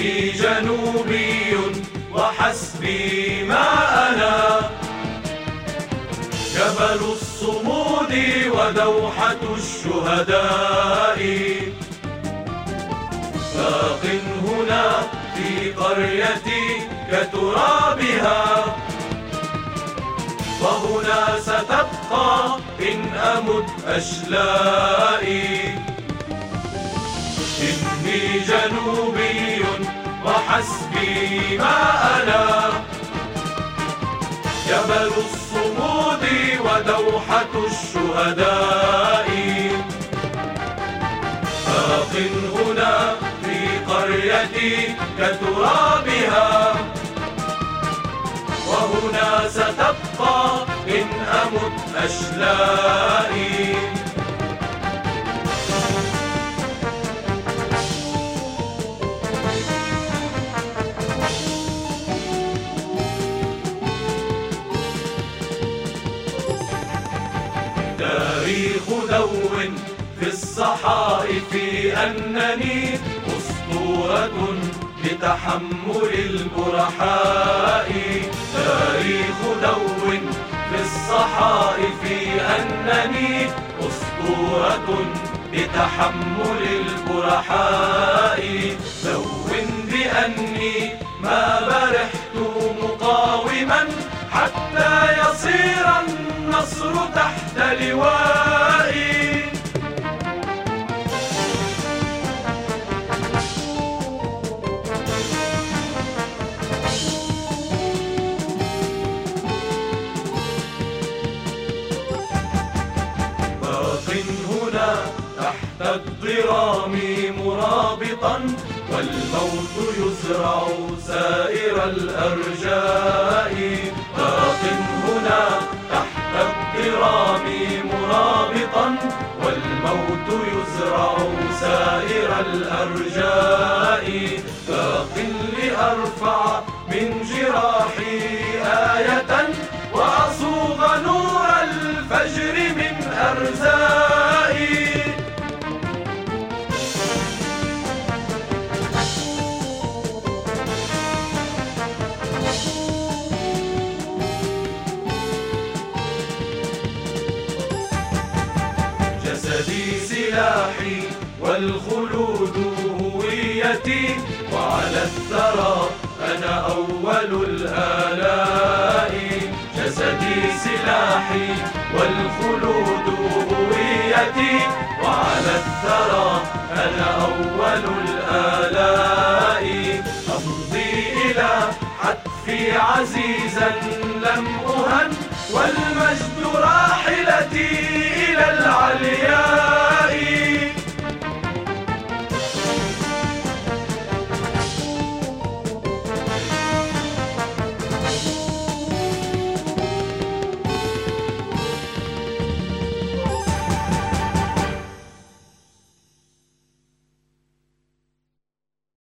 إني جنوبي وحسبي ما أنا، جبل الصمود ودوحة الشهداء، باق هنا في قريتي كترابها، وهنا ستبقى إن أمت أشلائي. إني جنوبي وحسبي ما أنا، جبل الصمود ودوحة الشهداء، باق هنا في قريتي كترابها، وهنا ستبقى إن أمت أشلائي. تاريخ دون في الصحائف أنني أسطورة لتحمل البرحاء، تاريخ دون في الصحائف أنني أسطورة لتحمل البرحاء، دون بأني ما برحت مقاوما حتى يصير النصر تحت لوائي. باق هنا تحت الضرام مرابطا، والموت يزرع سائر الأرجاء، باق هنا تحت الضرام مرابطا، والموت يزرع سائر الأرجاء، باق لأرفع من جراحي آية، وأصوغ نور الفجر من أرزائي. جسدي سلاحي والخلود هويتي، وعلى الثرى أنا أول الآلاء. جسدي سلاحي والخلود هويتي، وعلى الثرى أنا أول الآلاء. أمضي إلى حتفي عزيزا لم أهن، والمجد راحلتي